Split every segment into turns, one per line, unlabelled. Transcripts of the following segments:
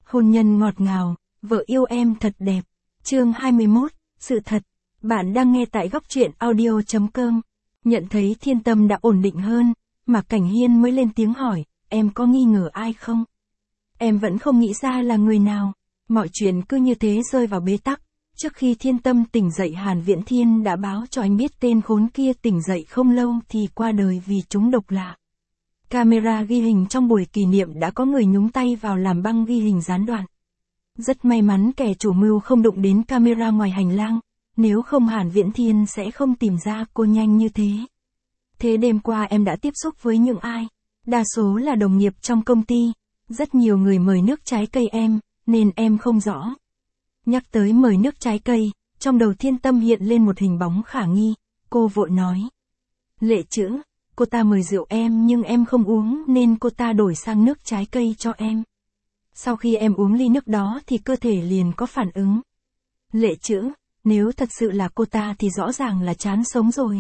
Hôn nhân ngọt ngào, vợ yêu em thật đẹp. Chương 21, sự thật. Bạn đang nghe tại góc truyện audio.com. Nhận thấy Thiên Tâm đã ổn định hơn, Mạc Cảnh Hiên mới lên tiếng hỏi, em có nghi ngờ ai không? Em vẫn không nghĩ ra là người nào. Mọi chuyện cứ như thế rơi vào bế tắc. Trước khi Thiên Tâm tỉnh dậy, Hàn Viễn Thiên đã báo cho anh biết tên khốn kia tỉnh dậy không lâu thì qua đời vì trúng độc lạ. Camera ghi hình trong buổi kỷ niệm đã có người nhúng tay vào làm băng ghi hình gián đoạn. Rất may mắn kẻ chủ mưu không đụng đến camera ngoài hành lang, nếu không Hàn Viễn Thiên sẽ không tìm ra cô nhanh như thế. Thế đêm qua em đã tiếp xúc với những ai? Đa số là đồng nghiệp trong công ty, rất nhiều người mời nước trái cây em, nên em không rõ. Nhắc tới mời nước trái cây, trong đầu Thiên Tâm hiện lên một hình bóng khả nghi, cô vội nói. Lệ Chữ, cô ta mời rượu em nhưng em không uống nên cô ta đổi sang nước trái cây cho em. Sau khi em uống ly nước đó thì cơ thể liền có phản ứng. Lệ Chữ, nếu thật sự là cô ta thì rõ ràng là chán sống rồi.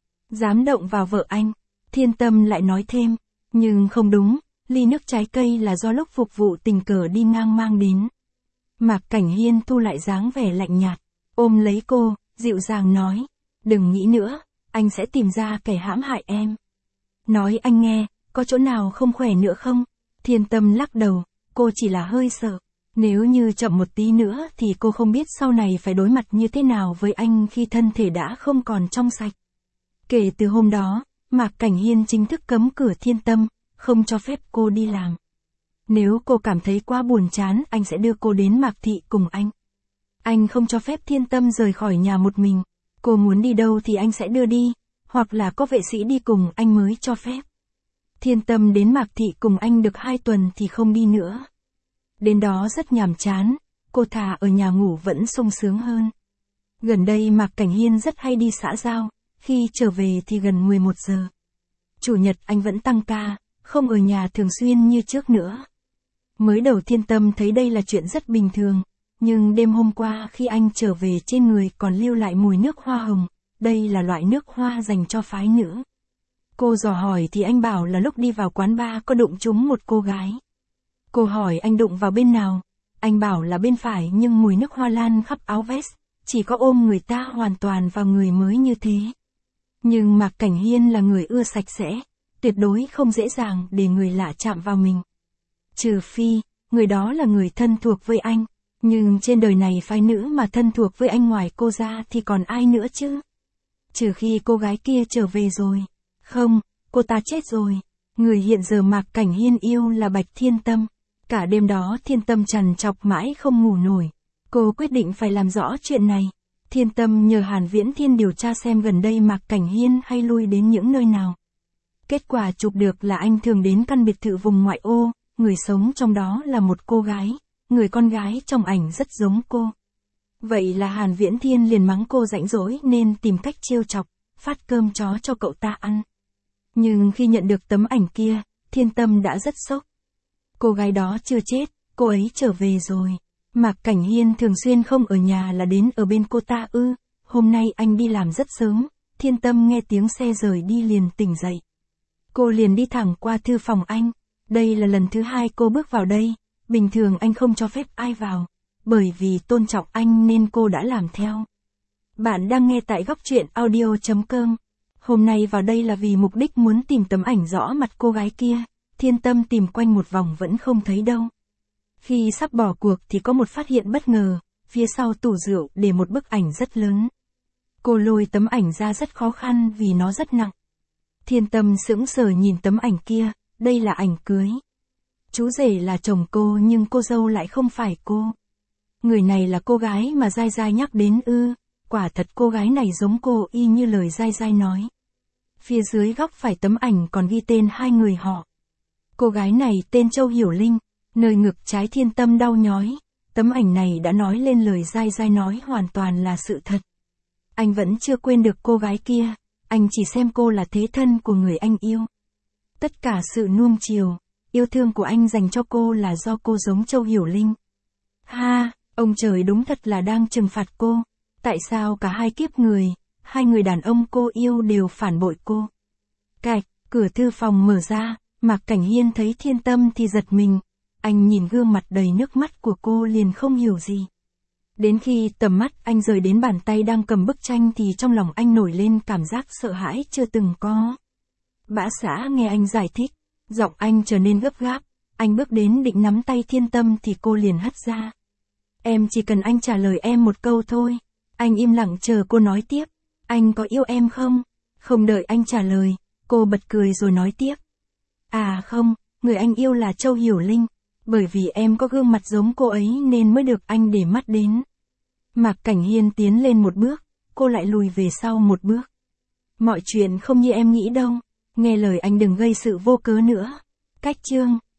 Dám động vào vợ anh, Thiên Tâm lại nói thêm, nhưng không đúng, ly nước trái cây là do lúc phục vụ tình cờ đi ngang mang đến. Mạc Cảnh Hiên thu lại dáng vẻ lạnh nhạt, ôm lấy cô, dịu dàng nói, đừng nghĩ nữa, anh sẽ tìm ra kẻ hãm hại em. Nói anh nghe, có chỗ nào không khỏe nữa không? Thiên Tâm lắc đầu, cô chỉ là hơi sợ. Nếu như chậm một tí nữa thì cô không biết sau này phải đối mặt như thế nào với anh khi thân thể đã không còn trong sạch. Kể từ hôm đó, Mạc Cảnh Hiên chính thức cấm cửa Thiên Tâm, không cho phép cô đi làm. Nếu cô cảm thấy quá buồn chán, anh sẽ đưa cô đến Mạc Thị cùng anh. Anh không cho phép Thiên Tâm rời khỏi nhà một mình. Cô muốn đi đâu thì anh sẽ đưa đi, hoặc là có vệ sĩ đi cùng anh mới cho phép. Thiên Tâm đến Mạc Thị cùng anh được 2 tuần thì không đi nữa. Đến đó rất nhàm chán, cô thà ở nhà ngủ vẫn sung sướng hơn. Gần đây Mạc Cảnh Hiên rất hay đi xã giao, khi trở về thì gần 11 giờ. Chủ nhật anh vẫn tăng ca, không ở nhà thường xuyên như trước nữa. Mới đầu Thiên Tâm thấy đây là chuyện rất bình thường, nhưng đêm hôm qua khi anh trở về trên người còn lưu lại mùi nước hoa hồng, đây là loại nước hoa dành cho phái nữ. Cô dò hỏi thì anh bảo là lúc đi vào quán bar có đụng trúng một cô gái. Cô hỏi anh đụng vào bên nào, anh bảo là bên phải nhưng mùi nước hoa lan khắp áo vest, chỉ có ôm người ta hoàn toàn vào người mới như thế. Nhưng Mạc Cảnh Hiên là người ưa sạch sẽ, tuyệt đối không dễ dàng để người lạ chạm vào mình. Trừ phi, người đó là người thân thuộc với anh, nhưng trên đời này phái nữ mà thân thuộc với anh ngoài cô ra thì còn ai nữa chứ? Trừ khi cô gái kia trở về rồi. Không, cô ta chết rồi. Người hiện giờ Mạc Cảnh Hiên yêu là Bạch Thiên Tâm. Cả đêm đó Thiên Tâm trằn trọc mãi không ngủ nổi. Cô quyết định phải làm rõ chuyện này. Thiên Tâm nhờ Hàn Viễn Thiên điều tra xem gần đây Mạc Cảnh Hiên hay lui đến những nơi nào. Kết quả chụp được là anh thường đến căn biệt thự vùng ngoại ô, người sống trong đó là một cô gái, người con gái trong ảnh rất giống cô. Vậy là Hàn Viễn Thiên liền mắng cô rảnh rỗi nên tìm cách trêu chọc, phát cơm chó cho cậu ta ăn. Nhưng khi nhận được tấm ảnh kia, Thiên Tâm đã rất sốc. Cô gái đó chưa chết, cô ấy trở về rồi. Mạc Cảnh Hiên thường xuyên không ở nhà là đến ở bên cô ta ư. Hôm nay anh đi làm rất sớm, Thiên Tâm nghe tiếng xe rời đi liền tỉnh dậy. Cô liền đi thẳng qua thư phòng anh. Đây là lần thứ 2 cô bước vào đây, bình thường anh không cho phép ai vào. Bởi vì tôn trọng anh nên cô đã làm theo. Bạn đang nghe tại góc truyện audio.com. Hôm nay vào đây là vì mục đích muốn tìm tấm ảnh rõ mặt cô gái kia. Thiên Tâm tìm quanh một vòng vẫn không thấy đâu. Khi sắp bỏ cuộc thì có một phát hiện bất ngờ, phía sau tủ rượu để một bức ảnh rất lớn. Cô lôi tấm ảnh ra rất khó khăn vì nó rất nặng. Thiên Tâm sững sờ nhìn tấm ảnh kia, đây là ảnh cưới. Chú rể là chồng cô nhưng cô dâu lại không phải cô. Người này là cô gái mà Giai Giai nhắc đến ư, quả thật cô gái này giống cô y như lời Giai Giai nói. Phía dưới góc phải tấm ảnh còn ghi tên 2 người họ. Cô gái này tên Châu Hiểu Linh, nơi ngực trái Thiên Tâm đau nhói, tấm ảnh này đã nói lên lời Giai Giai nói hoàn toàn là sự thật. Anh vẫn chưa quên được cô gái kia, anh chỉ xem cô là thế thân của người anh yêu. Tất cả sự nuông chiều, yêu thương của anh dành cho cô là do cô giống Châu Hiểu Linh. Ha, ông trời đúng thật là đang trừng phạt cô. Tại sao cả 2 kiếp người, 2 người đàn ông cô yêu đều phản bội cô? Cạch, cửa thư phòng mở ra, Mạc Cảnh Hiên thấy Thiên Tâm thì giật mình. Anh nhìn gương mặt đầy nước mắt của cô liền không hiểu gì. Đến khi tầm mắt anh rời đến bàn tay đang cầm bức tranh thì trong lòng anh nổi lên cảm giác sợ hãi chưa từng có. Bã xã nghe anh giải thích, giọng anh trở nên gấp gáp, anh bước đến định nắm tay Thiên Tâm thì cô liền hất ra. Em chỉ cần anh trả lời em một câu thôi. Anh im lặng chờ cô nói tiếp, anh có yêu em không? Không đợi anh trả lời, cô bật cười rồi nói tiếp. À không, người anh yêu là Châu Hiểu Linh, bởi vì em có gương mặt giống cô ấy nên mới được anh để mắt đến. Mạc Cảnh Hiên tiến lên một bước, cô lại lùi về sau một bước. Mọi chuyện không như em nghĩ đâu, nghe lời anh đừng gây sự vô cớ nữa. Cách chương